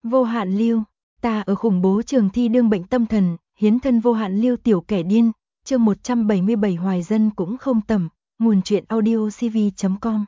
Vô hạn lưu, ta ở khủng bố trường thi đương bệnh tâm thần, hiến thân vô hạn lưu tiểu kẻ điên, chương 177 hoài dân cũng không tầm, nguồn truyện audio cv.com.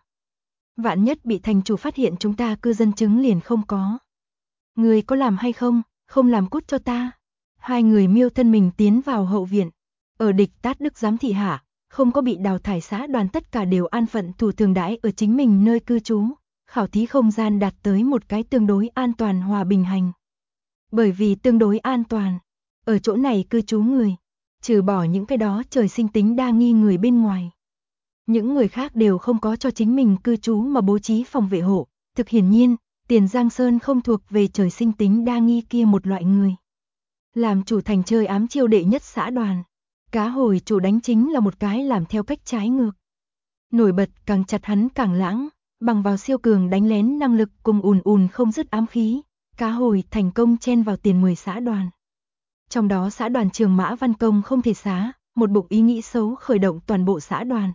Vạn nhất bị thành chủ phát hiện chúng ta cư dân chứng liền không có. Người có làm hay không, không làm cút cho ta. Hai người miêu thân mình tiến vào hậu viện. Ở địch tát đức giám thị hạ, không có bị đào thải xã đoàn tất cả đều an phận thủ thường đãi ở chính mình nơi cư trú. Khảo thí không gian đạt tới một cái tương đối an toàn hòa bình hành. Bởi vì tương đối an toàn, ở chỗ này cư trú người, trừ bỏ những cái đó trời sinh tính đa nghi người bên ngoài. Những người khác đều không có cho chính mình cư trú mà bố trí phòng vệ hộ, thực hiển nhiên, Tiền Giang Sơn không thuộc về trời sinh tính đa nghi kia một loại người. Làm chủ thành chơi ám chiêu đệ nhất xã đoàn, cá hồi chủ đánh chính là một cái làm theo cách trái ngược. Nổi bật càng chặt hắn càng lãng, bằng vào siêu cường đánh lén năng lực cùng ùn không dứt ám khí, cá hồi thành công chen vào tiền 10 xã đoàn. Trong đó xã đoàn trường Mã Văn Công không thể xá, một bụng ý nghĩ xấu khởi động toàn bộ xã đoàn.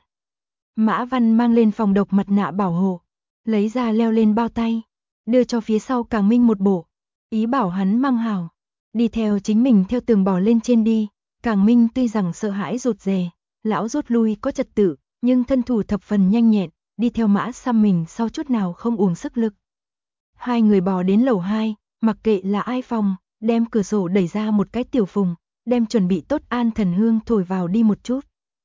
Mã Văn mang lên phòng độc mặt nạ bảo hộ, lấy ra leo lên bao tay, đưa cho phía sau Càng Minh một bộ, ý bảo hắn mang hảo, đi theo chính mình theo tường bò lên trên đi. Càng Minh tuy rằng sợ hãi rụt rè, lão rút lui có trật tự, nhưng thân thủ thập phần nhanh nhẹn, đi theo Mã Xăm mình sau chút nào không uổng sức lực. Hai người bò đến lầu 2, mặc kệ là ai phòng, đem cửa sổ đẩy ra một cái tiểu phùng, đem chuẩn bị tốt an thần hương thổi vào đi một chút.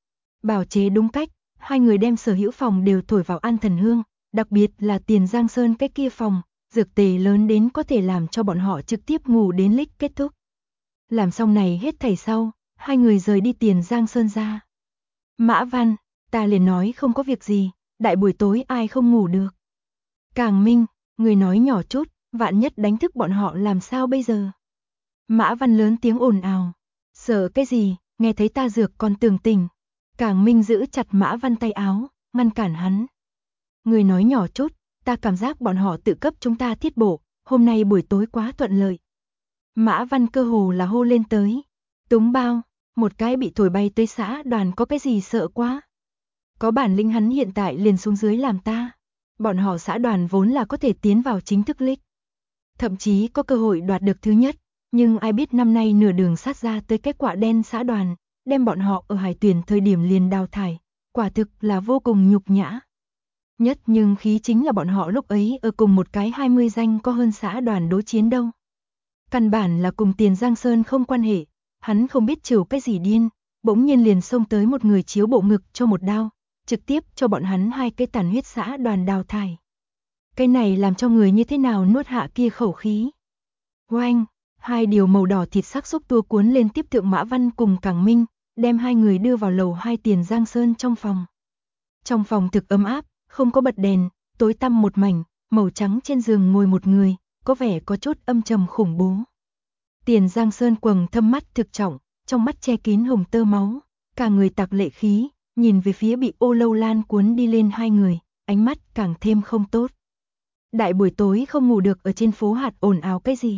Bảo chế đúng cách, hai người đem sở hữu phòng đều thổi vào an thần hương, đặc biệt là Tiền Giang Sơn cái kia phòng, dược tề lớn đến có thể làm cho bọn họ trực tiếp ngủ đến lích kết thúc. Làm xong này hết thảy sau, hai người rời đi Tiền Giang Sơn ra. Mã Văn, ta liền nói không có việc gì, đại buổi tối ai không ngủ được. Càng Minh, người nói nhỏ chút, vạn nhất đánh thức bọn họ làm sao bây giờ. Mã Văn lớn tiếng ồn ào, sợ cái gì, nghe thấy ta dược còn tưởng tỉnh. Càng Minh giữ chặt Mã Văn tay áo, ngăn cản hắn. Người nói nhỏ chút, ta cảm giác bọn họ tự cấp chúng ta thiết bổ, hôm nay buổi tối quá thuận lợi. Mã Văn cơ hồ là hô lên tới. Túng bao, một cái bị thổi bay tới xã đoàn có cái gì sợ quá. Có bản lĩnh hắn hiện tại liền xuống dưới làm ta. Bọn họ xã đoàn vốn là có thể tiến vào chính thức league. Thậm chí có cơ hội đoạt được thứ nhất, nhưng ai biết năm nay nửa đường sát ra tới kết quả đen xã đoàn, đem bọn họ ở hải tuyển thời điểm liền đào thải, quả thực là vô cùng nhục nhã. Nhất nhưng khí chính là bọn họ lúc ấy ở cùng một cái 20 danh có hơn xã đoàn đối chiến đâu. Căn bản là cùng Tiền Giang Sơn không quan hệ, hắn không biết chịu cái gì điên, bỗng nhiên liền xông tới một người chiếu bộ ngực cho một đao, trực tiếp cho bọn hắn hai cái tàn huyết xã đoàn đào thải. Cái này làm cho người như thế nào nuốt hạ kia khẩu khí. Oanh, hai điều màu đỏ thịt sắc xúc tua cuốn lên tiếp thượng Mã Văn cùng Càng Minh, đem hai người đưa vào lầu 2 Tiền Giang Sơn trong phòng. Trong phòng thực ấm áp, không có bật đèn, tối tăm một mảnh, màu trắng trên giường ngồi một người, có vẻ có chút âm trầm khủng bố. Tiền Giang Sơn quầng thâm mắt thực trọng, trong mắt che kín hồng tơ máu, cả người tạc lệ khí, nhìn về phía bị ô lâu lan cuốn đi lên hai người, ánh mắt càng thêm không tốt. Đại buổi tối không ngủ được ở trên phố hạt ồn ào cái gì.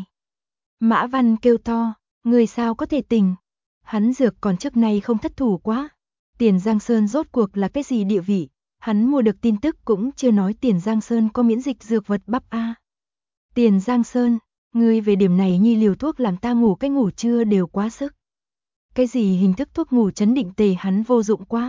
Mã Văn kêu to, người sao có thể tỉnh. Hắn dược còn trước nay không thất thủ quá. Tiền Giang Sơn rốt cuộc là cái gì địa vị, hắn mua được tin tức cũng chưa nói Tiền Giang Sơn có miễn dịch dược vật bắp a. Tiền Giang Sơn, ngươi về điểm này nhi liều thuốc làm ta ngủ cái ngủ trưa đều quá sức. Cái gì hình thức thuốc ngủ chấn định tề hắn vô dụng quá.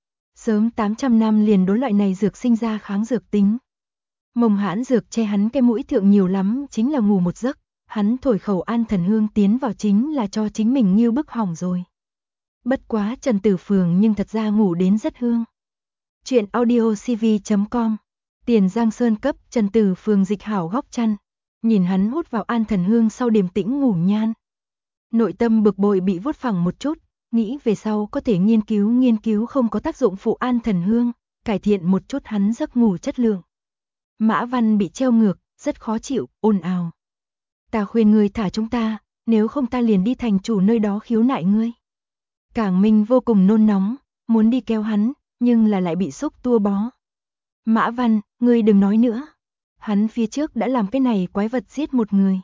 Sớm 800 năm liền đối loại này dược sinh ra kháng dược tính. Mông hãn dược che hắn cái mũi thượng nhiều lắm chính là ngủ một giấc, hắn thổi khẩu an thần hương tiến vào chính là cho chính mình nghiêu bức hỏng rồi. Bất quá Trần Tử Phường nhưng thật ra ngủ đến rất hương. Chuyện audio cv.com. Tiền Giang Sơn cấp Trần Tử Phường dịch hảo góc chăn, nhìn hắn hút vào an thần hương sau điềm tĩnh ngủ nhan. Nội tâm bực bội bị vuốt phẳng một chút, nghĩ về sau có thể nghiên cứu không có tác dụng phụ an thần hương, cải thiện một chút hắn giấc ngủ chất lượng. Mã Văn bị treo ngược, rất khó chịu, ồn ào. Ta khuyên ngươi thả chúng ta, nếu không ta liền đi thành chủ nơi đó khiếu nại ngươi. Càng Minh vô cùng nôn nóng, muốn đi kéo hắn, nhưng là lại bị xúc tua bó. Mã Văn, ngươi đừng nói nữa. Hắn phía trước đã làm cái này quái vật giết một người.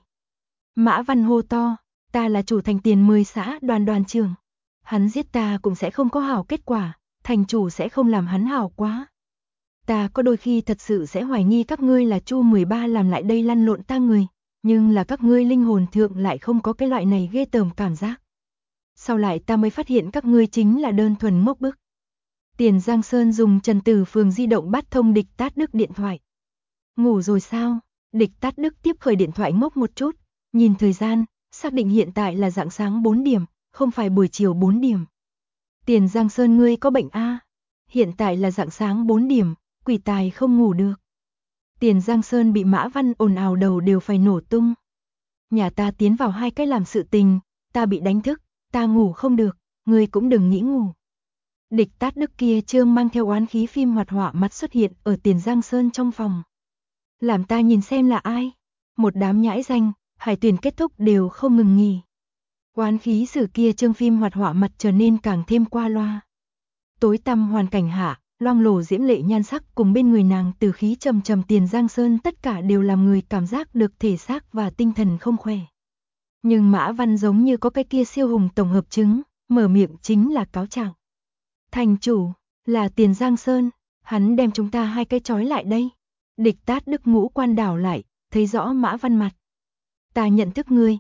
Mã Văn hô to, ta là chủ thành Tiền 10 xã đoàn trưởng. Hắn giết ta cũng sẽ không có hảo kết quả, thành chủ sẽ không làm hắn hảo quá. Ta có đôi khi thật sự sẽ hoài nghi các ngươi là Chu 13 làm lại đây lăn lộn ta người, nhưng là các ngươi linh hồn thượng lại không có cái loại này ghê tởm cảm giác. Sau lại ta mới phát hiện các ngươi chính là đơn thuần ngốc bức. Tiền Giang Sơn dùng Trần Tử Phường di động bắt thông Địch Tát Đức điện thoại. Ngủ rồi sao? Địch Tát Đức tiếp khởi điện thoại ngốc một chút, nhìn thời gian, xác định hiện tại là rạng sáng 4 điểm, không phải buổi chiều 4 điểm. Tiền Giang Sơn ngươi có bệnh a? Hiện tại là rạng sáng 4 điểm, quỷ tài không ngủ được. Tiền Giang Sơn bị Mã Văn ồn ào đầu đều phải nổ tung. Nhà ta tiến vào 2 cái làm sự tình, ta bị đánh thức, ta ngủ không được, ngươi cũng đừng nghĩ ngủ. Địch Tát Đức kia trương mang theo oán khí phim hoạt họa mặt xuất hiện ở Tiền Giang Sơn trong phòng. Làm ta nhìn xem là ai. Một đám nhãi danh, hải tuyển kết thúc đều không ngừng nghỉ. Oán khí sử kia trương phim hoạt họa mặt trở nên càng thêm qua loa. Tối tăm hoàn cảnh hạ, loang lổ diễm lệ nhan sắc cùng bên người nàng từ khí trầm trầm Tiền Giang Sơn tất cả đều làm người cảm giác được thể xác và tinh thần không khỏe. Nhưng Mã Văn giống như có cái kia siêu hùng tổng hợp chứng, mở miệng chính là cáo trạng. Thành chủ, là Tiền Giang Sơn, hắn đem chúng ta 2 cái trói lại đây. Địch Tát Đức ngũ quan đảo lại, thấy rõ Mã Văn mặt. Ta nhận thức ngươi,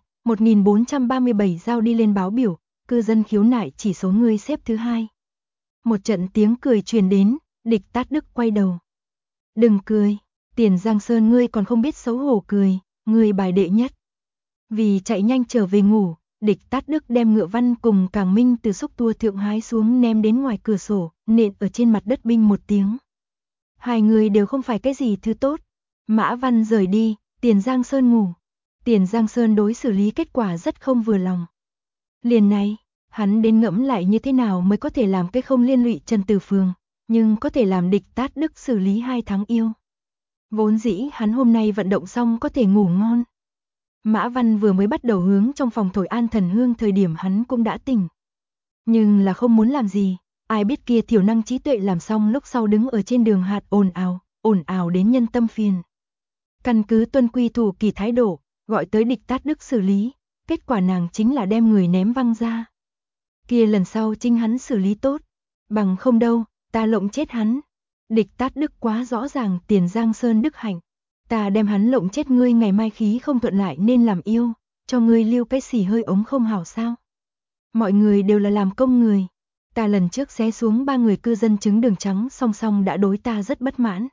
1437 giao đi lên báo biểu, cư dân khiếu nại chỉ số ngươi xếp thứ 2. Một trận tiếng cười truyền đến, Địch Tát Đức quay đầu. Đừng cười, Tiền Giang Sơn ngươi còn không biết xấu hổ cười, ngươi bài đệ nhất. Vì chạy nhanh trở về ngủ, Địch Tát Đức đem Ngựa Văn cùng Càng Minh từ xúc tua thượng hái xuống ném đến ngoài cửa sổ, nện ở trên mặt đất binh một tiếng. 2 người đều không phải cái gì thứ tốt. Mã Văn rời đi, Tiền Giang Sơn ngủ. Tiền Giang Sơn đối xử lý kết quả rất không vừa lòng. Liền này, hắn đến ngẫm lại như thế nào mới có thể làm cái không liên lụy Trần Tử Phường, nhưng có thể làm Địch Tát Đức xử lý 2 tháng yêu. Vốn dĩ hắn hôm nay vận động xong có thể ngủ ngon. Mã Văn vừa mới bắt đầu hướng trong phòng thổi an thần hương thời điểm hắn cũng đã tỉnh. Nhưng là không muốn làm gì, ai biết kia thiểu năng trí tuệ làm xong lúc sau đứng ở trên đường hạt ồn ào đến nhân tâm phiền. Căn cứ tuân quy thủ kỳ thái độ, gọi tới Địch Tát Đức xử lý, kết quả nàng chính là đem người ném văng ra. Kia lần sau chính hắn xử lý tốt, bằng không đâu, ta lộng chết hắn. Địch Tát Đức quá rõ ràng Tiền Giang Sơn đức hạnh. Ta đem hắn lộng chết ngươi ngày mai khí không thuận lại nên làm yêu, cho ngươi lưu cái xỉ hơi ống không hảo sao. Mọi người đều là làm công người. Ta lần trước xé xuống 3 người cư dân chứng đường trắng song song đã đối ta rất bất mãn.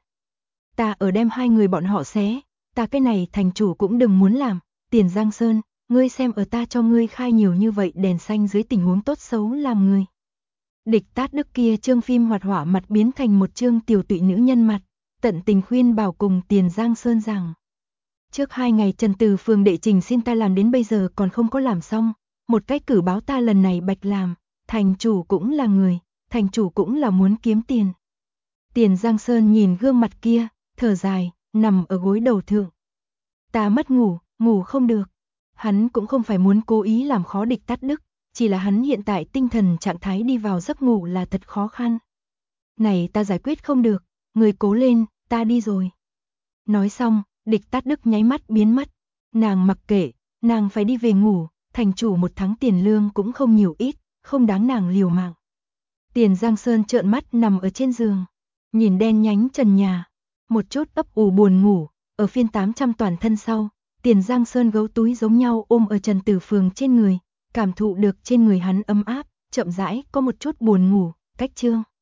Ta ở đem 2 người bọn họ xé, ta cái này thành chủ cũng đừng muốn làm. Tiền Giang Sơn, ngươi xem ở ta cho ngươi khai nhiều như vậy đèn xanh dưới tình huống tốt xấu làm người. Địch Tát Đức kia trương phim hoạt họa mặt biến thành một trương tiểu tụy nữ nhân mặt, tận tình khuyên bảo cùng Tiền Giang Sơn rằng. Trước 2 ngày Trần Từ Phường đệ trình xin ta làm đến bây giờ còn không có làm xong, một cách cử báo ta lần này bạch làm, thành chủ cũng là người, thành chủ cũng là muốn kiếm tiền. Tiền Giang Sơn nhìn gương mặt kia, thở dài, nằm ở gối đầu thượng. Ta mất ngủ, ngủ không được. Hắn cũng không phải muốn cố ý làm khó Địch Tát Đức, chỉ là hắn hiện tại tinh thần trạng thái đi vào giấc ngủ là thật khó khăn. Này ta giải quyết không được, người cố lên, ta đi rồi. Nói xong, Địch Tát Đức nháy mắt biến mất. Nàng mặc kệ, nàng phải đi về ngủ, thành chủ 1 tháng tiền lương cũng không nhiều ít, không đáng nàng liều mạng. Tiền Giang Sơn trợn mắt nằm ở trên giường, nhìn đen nhánh trần nhà, một chút ấp ủ buồn ngủ, ở phiên 800 toàn thân sau, Tiền Giang Sơn gấu túi giống nhau ôm ở Trần Tử Phường trên người, cảm thụ được trên người hắn ấm áp, chậm rãi có một chút buồn ngủ, cách chương.